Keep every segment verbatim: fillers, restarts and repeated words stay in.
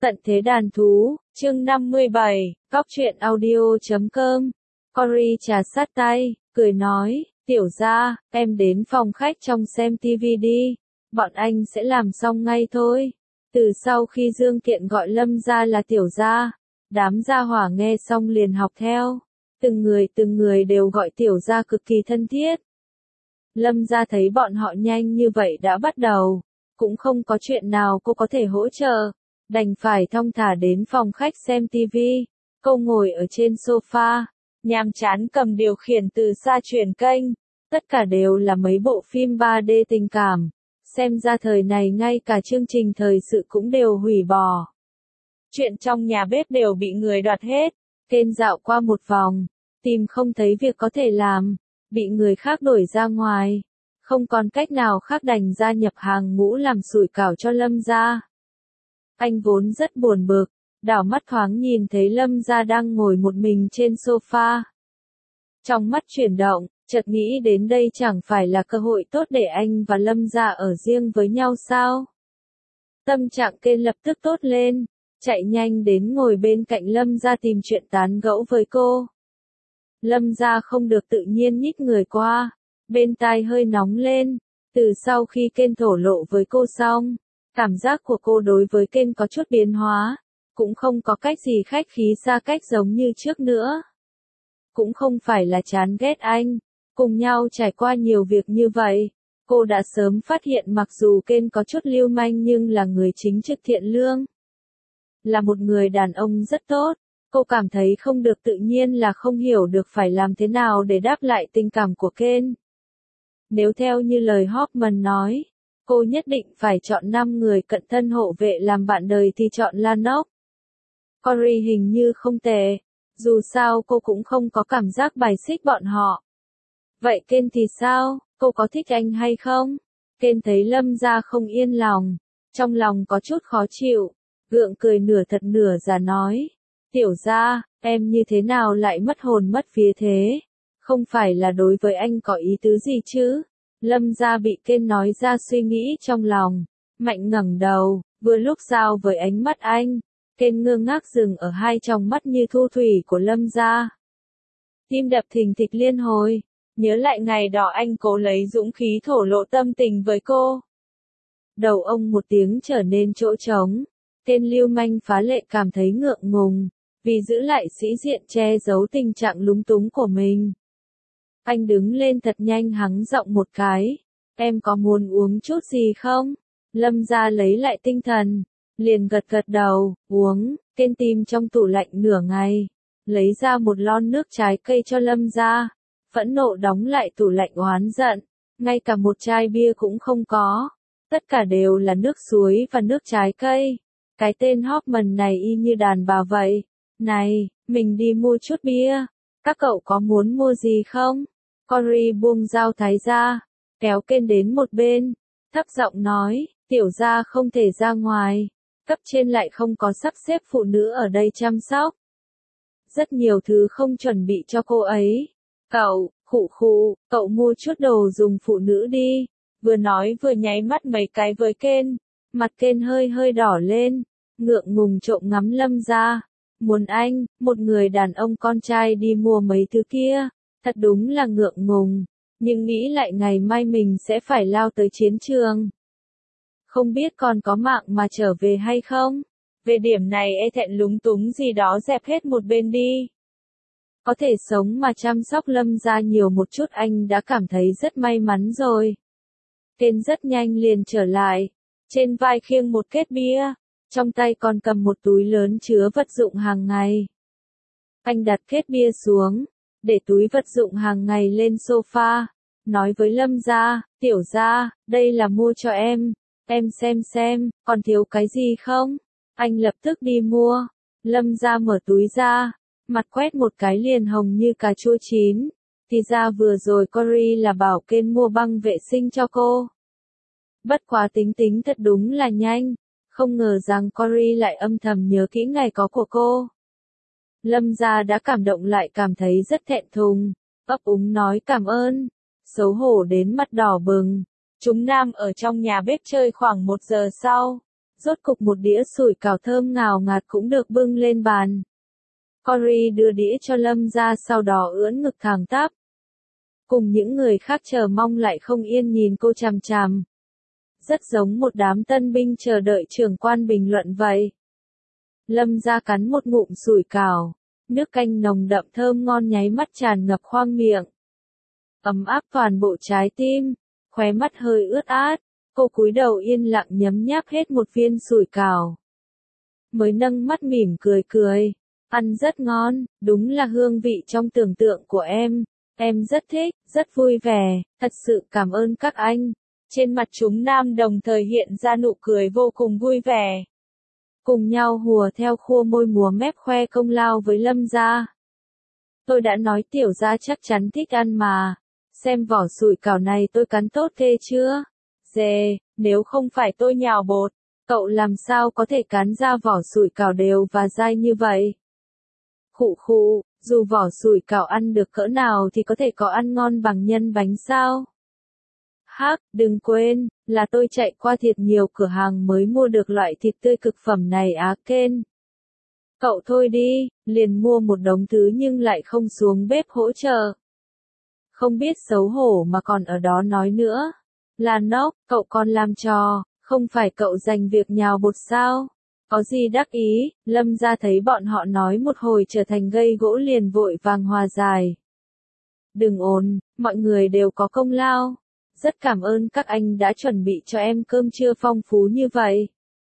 Tận thế đàn thú, chương năm mươi bảy, góc truyện audio chấm com. Cory trà sát tay, cười nói, tiểu gia, em đến phòng khách trong xem tivi đi, bọn anh sẽ làm xong ngay thôi. Từ sau khi Dương Kiện gọi Lâm gia là tiểu gia, đám gia hỏa nghe xong liền học theo, từng người từng người đều gọi tiểu gia cực kỳ thân thiết. Lâm gia thấy bọn họ nhanh như vậy đã bắt đầu, cũng không có chuyện nào cô có thể hỗ trợ, đành phải thong thả đến phòng khách xem tivi. Cô ngồi ở trên sofa, nhàm chán cầm điều khiển từ xa chuyển kênh, tất cả đều là mấy bộ phim ba D tình cảm, xem ra thời này ngay cả chương trình thời sự cũng đều hủy bỏ. Chuyện trong nhà bếp đều bị người đoạt hết, Ken dạo qua một vòng, tìm không thấy việc có thể làm, bị người khác đuổi ra ngoài, không còn cách nào khác đành gia nhập hàng ngũ làm sủi cảo cho Lâm gia. Anh vốn rất buồn bực, đảo mắt thoáng nhìn thấy Lâm gia đang ngồi một mình trên sofa. Trong mắt chuyển động, chợt nghĩ đến đây chẳng phải là cơ hội tốt để anh và Lâm gia ở riêng với nhau sao? Tâm trạng Ken lập tức tốt lên, chạy nhanh đến ngồi bên cạnh Lâm gia tìm chuyện tán gẫu với cô. Lâm gia không được tự nhiên nhích người qua, bên tai hơi nóng lên, từ sau khi Ken thổ lộ với cô xong, cảm giác của cô đối với Ken có chút biến hóa, cũng không có cách gì khách khí xa cách giống như trước nữa. Cũng không phải là chán ghét anh, cùng nhau trải qua nhiều việc như vậy, cô đã sớm phát hiện mặc dù Ken có chút lưu manh nhưng là người chính trực thiện lương. Là một người đàn ông rất tốt, cô cảm thấy không được tự nhiên là không hiểu được phải làm thế nào để đáp lại tình cảm của Ken. Nếu theo như lời Hoffman nói, cô nhất định phải chọn năm người cận thân hộ vệ làm bạn đời thì chọn Lanok. Cory hình như không tệ, dù sao cô cũng không có cảm giác bài xích bọn họ. Vậy Ken thì sao, cô có thích anh hay không? Ken thấy Lâm gia không yên lòng, trong lòng có chút khó chịu, gượng cười nửa thật nửa giả nói, tiểu gia, em như thế nào lại mất hồn mất vía thế? Không phải là đối với anh có ý tứ gì chứ? Lâm gia bị Ken nói ra suy nghĩ trong lòng, mạnh ngẩng đầu, vừa lúc giao với ánh mắt anh, Ken ngơ ngác dừng ở hai tròng mắt như thu thủy của Lâm gia. Tim đập thình thịch liên hồi, nhớ lại ngày đó anh cố lấy dũng khí thổ lộ tâm tình với cô. Đầu ông một tiếng trở nên chỗ trống, tên lưu manh phá lệ cảm thấy ngượng ngùng, vì giữ lại sĩ diện che giấu tình trạng lúng túng của mình. Anh đứng lên thật nhanh hắng giọng một cái, em có muốn uống chút gì không? Lâm gia lấy lại tinh thần, liền gật gật đầu, uống. Ken tìm trong tủ lạnh nửa ngày, lấy ra một lon nước trái cây cho Lâm gia, phẫn nộ đóng lại tủ lạnh oán giận, ngay cả một chai bia cũng không có, tất cả đều là nước suối và nước trái cây. Cái tên Hoffman này y như đàn bà vậy, này, mình đi mua chút bia, các cậu có muốn mua gì không? Cory buông dao thái ra, kéo Ken đến một bên, thấp giọng nói, tiểu gia không thể ra ngoài, cấp trên lại không có sắp xếp phụ nữ ở đây chăm sóc. Rất nhiều thứ không chuẩn bị cho cô ấy. Cậu, khụ khụ, cậu mua chút đồ dùng phụ nữ đi, vừa nói vừa nháy mắt mấy cái với Ken, mặt Ken hơi hơi đỏ lên, ngượng ngùng trộm ngắm Lâm gia, muốn anh, một người đàn ông con trai đi mua mấy thứ kia. Thật đúng là ngượng ngùng, nhưng nghĩ lại ngày mai mình sẽ phải lao tới chiến trường. Không biết còn có mạng mà trở về hay không? Về điểm này e thẹn lúng túng gì đó dẹp hết một bên đi. Có thể sống mà chăm sóc Lâm gia nhiều một chút anh đã cảm thấy rất may mắn rồi. Ken rất nhanh liền trở lại, trên vai khiêng một két bia, trong tay còn cầm một túi lớn chứa vật dụng hàng ngày. Anh đặt két bia xuống, để túi vật dụng hàng ngày lên sofa, nói với Lâm gia, tiểu gia, đây là mua cho em, em xem xem, còn thiếu cái gì không? Anh lập tức đi mua. Lâm gia mở túi ra, mặt quét một cái liền hồng như cà chua chín, thì ra vừa rồi Cory là bảo Ken mua băng vệ sinh cho cô. Bất quá tính tính thật đúng là nhanh, không ngờ rằng Cory lại âm thầm nhớ kỹ ngày có của cô. Lâm gia đã cảm động lại cảm thấy rất thẹn thùng, ấp úng nói cảm ơn, xấu hổ đến mặt đỏ bừng. Chúng nam ở trong nhà bếp chơi khoảng một giờ sau, Rốt cục một đĩa sủi cảo thơm ngào ngạt cũng được bưng lên bàn. Cory đưa đĩa cho Lâm Gia sau đó ưỡn ngực thẳng tắp. Cùng những người khác chờ mong lại không yên nhìn cô chằm chằm. Rất giống một đám tân binh chờ đợi trưởng quan bình luận vậy. Lâm Gia cắn một ngụm sủi cảo, nước canh nồng đậm thơm ngon nháy mắt tràn ngập khoang miệng. Ấm áp toàn bộ trái tim, khóe mắt hơi ướt át, cô cúi đầu yên lặng nhấm nháp hết một viên sủi cảo. Mới nâng mắt mỉm cười cười, ăn rất ngon, đúng là hương vị trong tưởng tượng của em, em rất thích, rất vui vẻ, thật sự cảm ơn các anh. Trên mặt chúng nam đồng thời hiện ra nụ cười vô cùng vui vẻ. Cùng nhau hùa theo khua môi múa mép khoe công lao với Lâm Gia. Tôi đã nói tiểu gia chắc chắn thích ăn mà. Xem vỏ sủi cảo này tôi cắn tốt ghê chưa? Dè, nếu không phải tôi nhào bột, cậu làm sao có thể cắn ra vỏ sủi cảo đều và dai như vậy? Khụ khụ, dù vỏ sủi cảo ăn được cỡ nào thì có thể có ăn ngon bằng nhân bánh sao? Hắc, đừng quên, là tôi chạy qua thiệt nhiều cửa hàng mới mua được loại thịt tươi cực phẩm này á Ken. Cậu thôi đi, liền mua một đống thứ nhưng lại không xuống bếp hỗ trợ. Không biết xấu hổ mà còn ở đó nói nữa. Là nốc, cậu còn làm trò, không phải cậu giành việc nhào bột sao? Có gì đắc ý, Lâm Gia thấy bọn họ nói một hồi trở thành gây gỗ liền vội vàng hòa giải. Đừng ồn, mọi người đều có công lao. Rất cảm ơn các anh đã chuẩn bị cho em cơm trưa phong phú như vậy.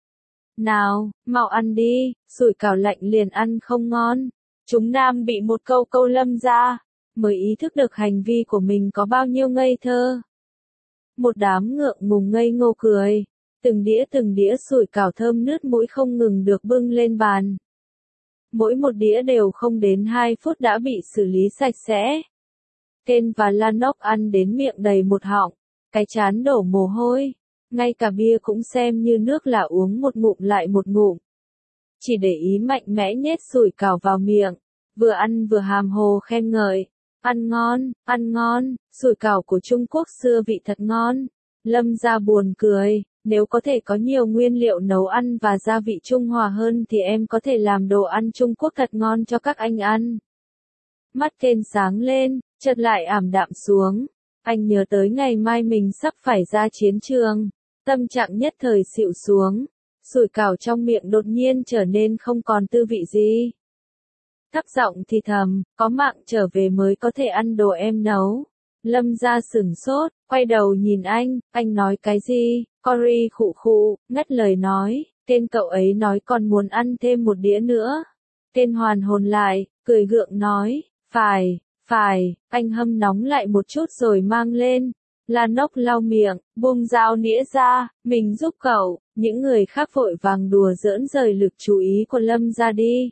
Nào, mau ăn đi, sủi cảo lạnh liền ăn không ngon. Chúng nam bị một câu câu Lâm Gia, mới ý thức được hành vi của mình có bao nhiêu ngây thơ. Một đám ngượng ngùng ngây ngô cười, từng đĩa từng đĩa sủi cảo thơm nướt mũi không ngừng được bưng lên bàn. Mỗi một đĩa đều không đến hai phút đã bị xử lý sạch sẽ. Ken và Lanok ăn đến miệng đầy một họng, cái chán đổ mồ hôi, ngay cả bia cũng xem như nước là uống một ngụm lại một ngụm. Chỉ để ý mạnh mẽ nhét sủi cảo vào miệng, vừa ăn vừa hàm hồ khen ngợi. Ăn ngon, ăn ngon, sủi cảo của Trung Quốc xưa vị thật ngon. Lâm Gia buồn cười, nếu có thể có nhiều nguyên liệu nấu ăn và gia vị trung hòa hơn thì em có thể làm đồ ăn Trung Quốc thật ngon cho các anh ăn. Mắt Ken sáng lên, chợt lại ảm đạm xuống. Anh nhớ tới ngày mai mình sắp phải ra chiến trường. Tâm trạng nhất thời xịu xuống. Sủi cảo trong miệng đột nhiên trở nên không còn tư vị gì. Thấp giọng thì thầm, có mạng trở về mới có thể ăn đồ em nấu. Lâm Gia sửng sốt, quay đầu nhìn anh, anh nói cái gì? Cory khụ khụ, ngắt lời nói, Ken cậu ấy nói còn muốn ăn thêm một đĩa nữa. Ken hoàn hồn lại, cười gượng nói, phải, phải, anh hâm nóng lại một chút rồi mang lên. Lanok lau miệng, buông dao nĩa ra, mình giúp cậu, những người khác vội vàng đùa giỡn rời lực chú ý của Lâm Gia đi.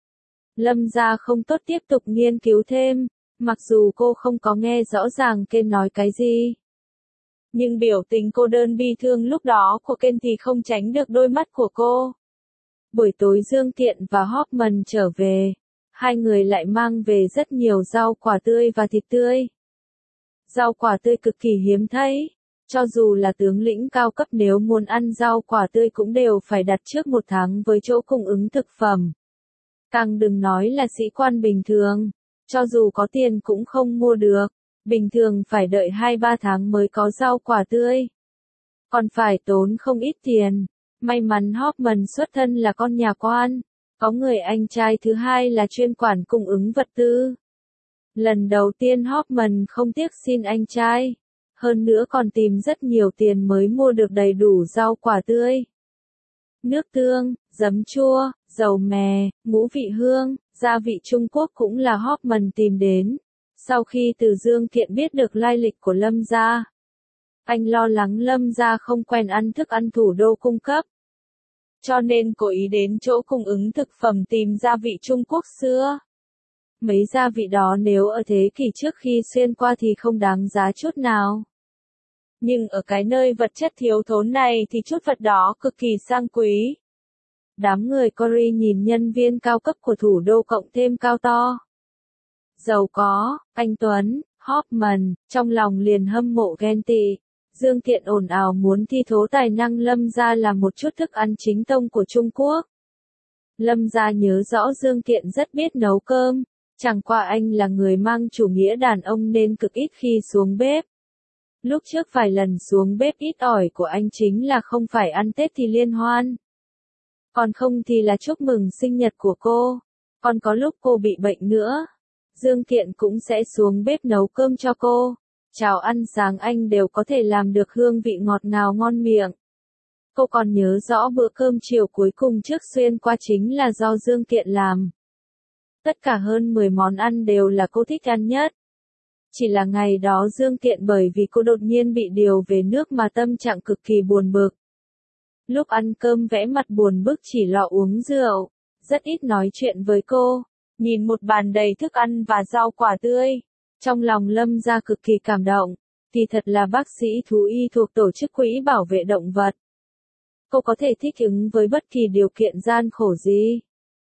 Lâm Gia không tốt tiếp tục nghiên cứu thêm, mặc dù cô không có nghe rõ ràng Ken nói cái gì. Nhưng biểu tình cô đơn bi thương lúc đó của Ken thì không tránh được đôi mắt của cô. Buổi tối Dương Tiện và Hoffman trở về, hai người lại mang về rất nhiều rau quả tươi và thịt tươi. Rau quả tươi cực kỳ hiếm thấy, cho dù là tướng lĩnh cao cấp nếu muốn ăn rau quả tươi cũng đều phải đặt trước một tháng với chỗ cung ứng thực phẩm. Càng đừng nói là sĩ quan bình thường, cho dù có tiền cũng không mua được, bình thường phải đợi hai ba tháng mới có rau quả tươi. Còn phải tốn không ít tiền, may mắn Hoffman xuất thân là con nhà quan, có người anh trai thứ hai là chuyên quản cung ứng vật tư. Lần đầu tiên Hoffman không tiếc xin anh trai, hơn nữa còn tìm rất nhiều tiền mới mua được đầy đủ rau quả tươi. Nước tương, giấm chua, dầu mè, ngũ vị hương, gia vị Trung Quốc cũng là Hoffman tìm đến. Sau khi Từ Dương Thiện biết được lai lịch của Lâm Gia, anh lo lắng Lâm Gia không quen ăn thức ăn thủ đô cung cấp. Cho nên cố ý đến chỗ cung ứng thực phẩm tìm gia vị Trung Quốc xưa. Mấy gia vị đó nếu ở thế kỷ trước khi xuyên qua thì không đáng giá chút nào. Nhưng ở cái nơi vật chất thiếu thốn này thì chút vật đó cực kỳ sang quý. Đám người Cory nhìn nhân viên cao cấp của thủ đô cộng thêm cao to, giàu có, anh Tuấn, Hoffman, trong lòng liền hâm mộ ghen tị. Dương Kiện ồn ào muốn thi thố tài năng Lâm gia là một chút thức ăn chính tông của Trung Quốc. Lâm gia nhớ rõ Dương Kiện rất biết nấu cơm, chẳng qua anh là người mang chủ nghĩa đàn ông nên cực ít khi xuống bếp. Lúc trước vài lần xuống bếp ít ỏi của anh chính là không phải ăn Tết thì liên hoan. Còn không thì là chúc mừng sinh nhật của cô. Còn có lúc cô bị bệnh nữa, Dương Kiện cũng sẽ xuống bếp nấu cơm cho cô. Cháo ăn sáng anh đều có thể làm được hương vị ngọt ngào ngon miệng. Cô còn nhớ rõ bữa cơm chiều cuối cùng trước xuyên qua chính là do Dương Kiện làm. Tất cả hơn mười món ăn đều là cô thích ăn nhất. Chỉ là ngày đó Dương Kiện bởi vì cô đột nhiên bị điều về nước mà tâm trạng cực kỳ buồn bực. Lúc ăn cơm vẽ mặt buồn bực chỉ lọ uống rượu, rất ít nói chuyện với cô, nhìn một bàn đầy thức ăn và rau quả tươi. Trong lòng Lâm gia cực kỳ cảm động, kỳ thật là bác sĩ thú y thuộc tổ chức quỹ bảo vệ động vật. Cô có thể thích ứng với bất kỳ điều kiện gian khổ gì.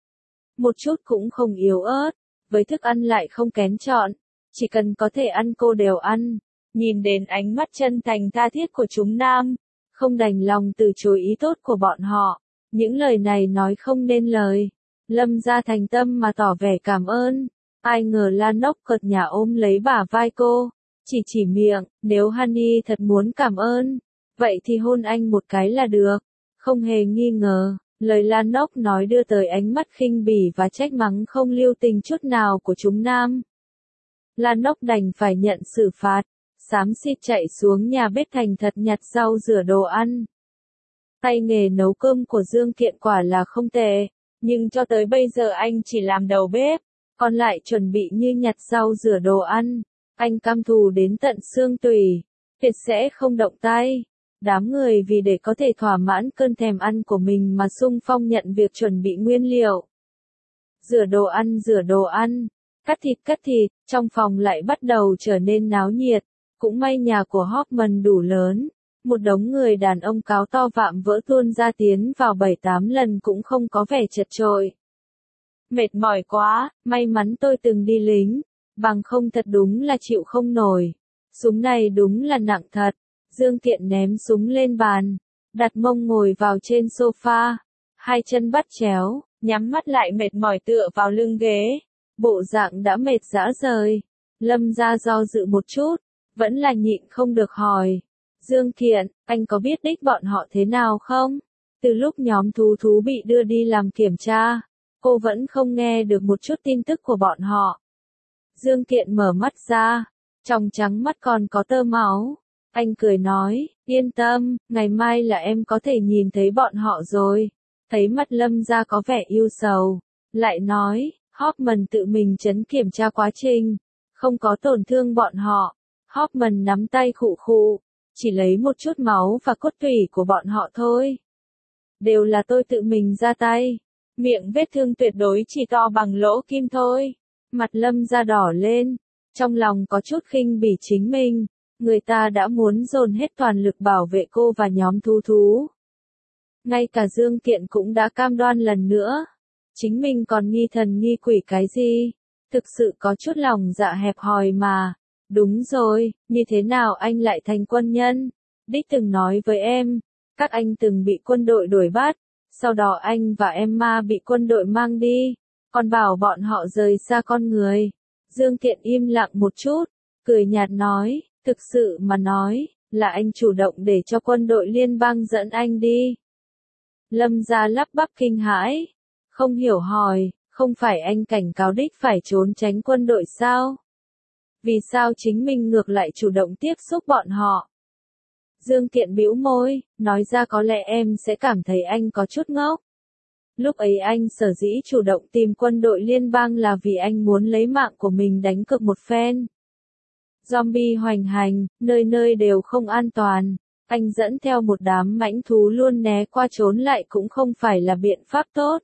Một chút cũng không yếu ớt, với thức ăn lại không kén chọn, chỉ cần có thể ăn cô đều ăn. Nhìn đến ánh mắt chân thành tha thiết của chúng nam, không đành lòng từ chối ý tốt của bọn họ. Những lời này nói không nên lời. Lâm gia thành tâm mà tỏ vẻ cảm ơn. Ai ngờ Lan Nốc cợt nhả ôm lấy bả vai cô, chỉ chỉ miệng, nếu Honey thật muốn cảm ơn, vậy thì hôn anh một cái là được. Không hề nghi ngờ, lời Lan Nốc nói đưa tới ánh mắt khinh bỉ và trách mắng không lưu tình chút nào của chúng nam. Lan Nốc đành phải nhận xử phạt, xám xịt chạy xuống nhà bếp thành thật nhặt rau rửa đồ ăn. Tay nghề nấu cơm của Dương Kiện quả là không tệ, nhưng cho tới bây giờ anh chỉ làm đầu bếp, còn lại chuẩn bị như nhặt rau rửa đồ ăn. Anh căm thù đến tận xương tủy, tuyệt sẽ không động tay. Đám người vì để có thể thỏa mãn cơn thèm ăn của mình mà xung phong nhận việc chuẩn bị nguyên liệu. Rửa đồ ăn rửa đồ ăn, cắt thịt cắt thịt, trong phòng lại bắt đầu trở nên náo nhiệt. Cũng may nhà của Hoffman đủ lớn, một đống người đàn ông cáo to vạm vỡ tuôn ra tiến vào bảy tám lần cũng không có vẻ chật chội. Mệt mỏi quá, may mắn tôi từng đi lính, bằng không thật đúng là chịu không nổi. Súng này đúng là nặng thật. Dương Kiện ném súng lên bàn, đặt mông ngồi vào trên sofa, hai chân bắt chéo, nhắm mắt lại mệt mỏi tựa vào lưng ghế. Bộ dạng đã mệt rã rời. Lâm gia do dự một chút, vẫn là nhịn không được hỏi. Dương Kiện, anh có biết đích bọn họ thế nào không? Từ lúc nhóm thú thú bị đưa đi làm kiểm tra, cô vẫn không nghe được một chút tin tức của bọn họ. Dương Kiện mở mắt ra, trong trắng mắt còn có tơ máu. Anh cười nói, yên tâm, ngày mai là em có thể nhìn thấy bọn họ rồi. Thấy mặt Lâm gia có vẻ yêu sầu, lại nói, Hoffman tự mình chấn kiểm tra quá trình, không có tổn thương bọn họ. Hoffman nắm tay khụ khụ, chỉ lấy một chút máu và cốt tủy của bọn họ thôi. Đều là tôi tự mình ra tay, miệng vết thương tuyệt đối chỉ to bằng lỗ kim thôi. Mặt Lâm gia đỏ lên, trong lòng có chút khinh bỉ chính mình. Người ta đã muốn dồn hết toàn lực bảo vệ cô và nhóm thú thú. Ngay cả Dương Kiện cũng đã cam đoan lần nữa. Chính mình còn nghi thần nghi quỷ cái gì? Thực sự có chút lòng dạ hẹp hòi mà. Đúng rồi, như thế nào anh lại thành quân nhân? Đích từng nói với em, các anh từng bị quân đội đuổi bắt, sau đó anh và Emma bị quân đội mang đi, còn bảo bọn họ rời xa con người. Dương Kiện im lặng một chút, cười nhạt nói. Thực sự mà nói, là anh chủ động để cho quân đội liên bang dẫn anh đi. Lâm gia lắp bắp kinh hãi, không hiểu hỏi, không phải anh cảnh cáo đích phải trốn tránh quân đội sao? Vì sao chính mình ngược lại chủ động tiếp xúc bọn họ? Dương Kiện bĩu môi, nói ra có lẽ em sẽ cảm thấy anh có chút ngốc. Lúc ấy anh sở dĩ chủ động tìm quân đội liên bang là vì anh muốn lấy mạng của mình đánh cược một phen. Zombie hoành hành, nơi nơi đều không an toàn. Anh dẫn theo một đám mãnh thú luôn né qua trốn lại cũng không phải là biện pháp tốt.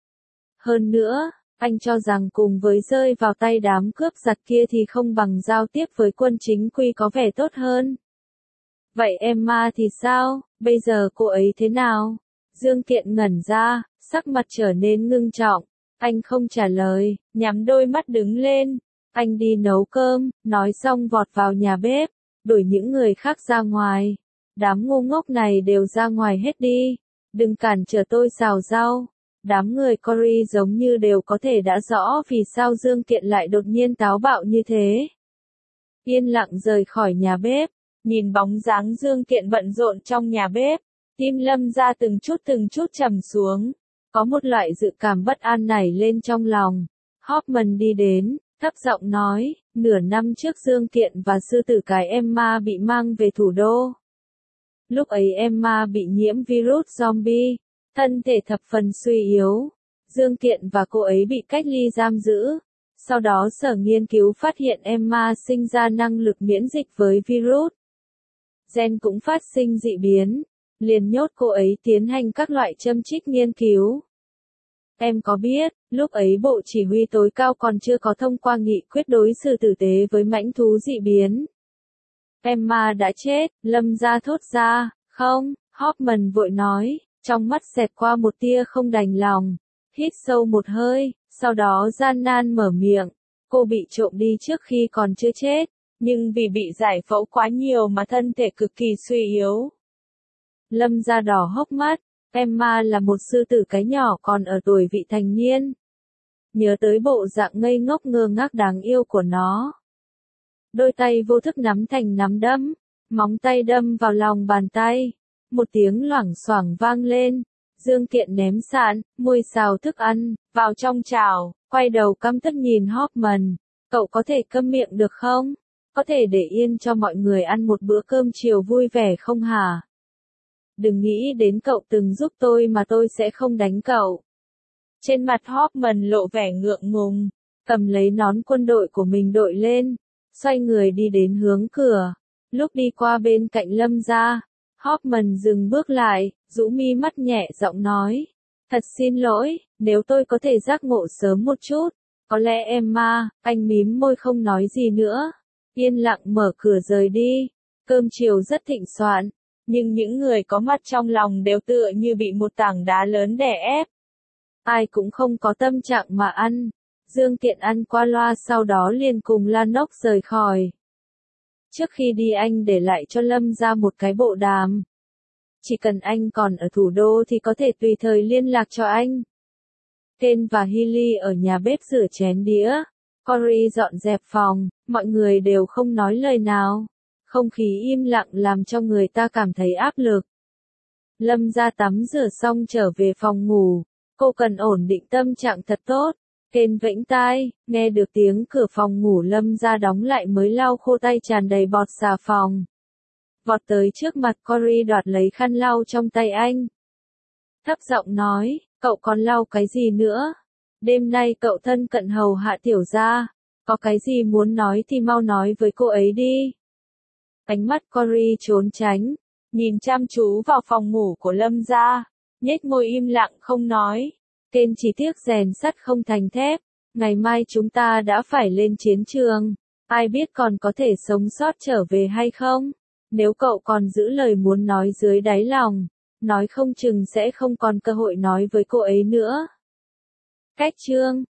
Hơn nữa, anh cho rằng cùng với rơi vào tay đám cướp giật kia thì không bằng giao tiếp với quân chính quy có vẻ tốt hơn. Vậy Emma thì sao, bây giờ cô ấy thế nào? Dương Kiện ngẩn ra, sắc mặt trở nên ngưng trọng. Anh không trả lời, nhắm đôi mắt đứng lên. Anh đi nấu cơm, nói xong vọt vào nhà bếp, đuổi những người khác ra ngoài. Đám ngu ngốc này đều ra ngoài hết đi. Đừng cản trở tôi xào rau. Đám người Cory giống như đều có thể đã rõ vì sao Dương Kiện lại đột nhiên táo bạo như thế. Yên lặng rời khỏi nhà bếp, nhìn bóng dáng Dương Kiện bận rộn trong nhà bếp, tim Lâm Gia từng chút từng chút trầm xuống, có một loại dự cảm bất an nảy lên trong lòng. Hoffman đi đến, thấp giọng nói, nửa năm trước Dương Kiện và sư tử cái Emma bị mang về thủ đô. Lúc ấy Emma bị nhiễm virus zombie, thân thể thập phần suy yếu. Dương Kiện và cô ấy bị cách ly giam giữ. Sau đó sở nghiên cứu phát hiện Emma sinh ra năng lực miễn dịch với virus. Gen cũng phát sinh dị biến, liền nhốt cô ấy tiến hành các loại châm chích nghiên cứu. Em có biết, lúc ấy Bộ Chỉ huy tối cao còn chưa có thông qua nghị quyết đối xử tử tế với mãnh thú dị biến. Emma đã chết, Lâm Gia thốt ra, không, Hoffman vội nói, trong mắt xẹt qua một tia không đành lòng, hít sâu một hơi, sau đó gian nan mở miệng, cô bị trộm đi trước khi còn chưa chết, nhưng vì bị giải phẫu quá nhiều mà thân thể cực kỳ suy yếu. Lâm Gia đỏ hốc mắt, Emma là một sư tử cái nhỏ còn ở tuổi vị thành niên. Nhớ tới bộ dạng ngây ngốc ngơ ngác đáng yêu của nó. Đôi tay vô thức nắm thành nắm đấm, móng tay đâm vào lòng bàn tay. Một tiếng loảng xoảng vang lên. Dương Kiện ném sạn, mùi xào thức ăn, vào trong chảo, quay đầu căm tức nhìn Hoffman. Cậu có thể câm miệng được không? Có thể để yên cho mọi người ăn một bữa cơm chiều vui vẻ không hả? Đừng nghĩ đến cậu từng giúp tôi mà tôi sẽ không đánh cậu. Trên mặt Hoffman lộ vẻ ngượng ngùng, cầm lấy nón quân đội của mình đội lên, xoay người đi đến hướng cửa. Lúc đi qua bên cạnh Lâm Gia, Hoffman dừng bước lại, rũ mi mắt nhẹ giọng nói. Thật xin lỗi, nếu tôi có thể giác ngộ sớm một chút. Có lẽ Emma, anh mím môi không nói gì nữa. Yên lặng mở cửa rời đi. Cơm chiều rất thịnh soạn. Nhưng những người có mặt trong lòng đều tựa như bị một tảng đá lớn đè ép. Ai cũng không có tâm trạng mà ăn. Dương Kiện ăn qua loa sau đó liền cùng Lanok rời khỏi. Trước khi đi anh để lại cho Lâm Gia một cái bộ đàm. Chỉ cần anh còn ở thủ đô thì có thể tùy thời liên lạc cho anh. Ken và Hilly ở nhà bếp rửa chén đĩa. Cory dọn dẹp phòng, mọi người đều không nói lời nào. Không khí im lặng làm cho người ta cảm thấy áp lực. Lâm Gia tắm rửa xong trở về phòng ngủ. Cô cần ổn định tâm trạng thật tốt. Ken vẫy tai, nghe được tiếng cửa phòng ngủ Lâm Gia đóng lại mới lau khô tay tràn đầy bọt xà phòng. Vọt tới trước mặt Cory đoạt lấy khăn lau trong tay anh. Thấp giọng nói, cậu còn lau cái gì nữa? Đêm nay cậu thân cận hầu hạ tiểu gia. Có cái gì muốn nói thì mau nói với cô ấy đi. Ánh mắt Cory trốn tránh, nhìn chăm chú vào phòng ngủ của Lâm Gia, nhếch môi im lặng không nói. Ken chỉ tiếc rèn sắt không thành thép, ngày mai chúng ta đã phải lên chiến trường, ai biết còn có thể sống sót trở về hay không? Nếu cậu còn giữ lời muốn nói dưới đáy lòng, nói không chừng sẽ không còn cơ hội nói với cô ấy nữa. Cách chương